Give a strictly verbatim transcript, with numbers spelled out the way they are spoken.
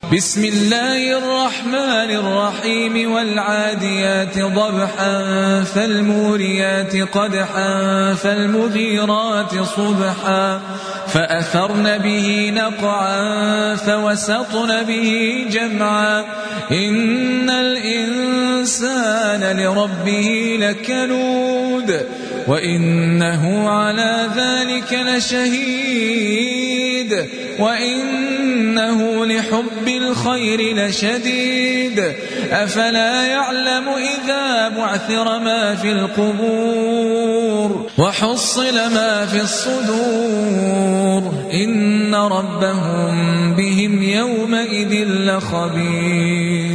بسم الله الرحمن الرحيم والعاديات ضبحا فالموريات قدحا فالمغيرات صبحا فأثرن به نقعا فوسطن به جمعا إن الإنسان لربه لكنود وإنه على ذلك لشهيد وإنه لحب الخير لشديد أفلا يعلم إذا بعثر ما في القبور وحصل ما في الصدور إن ربهم بهم يومئذ لخبير.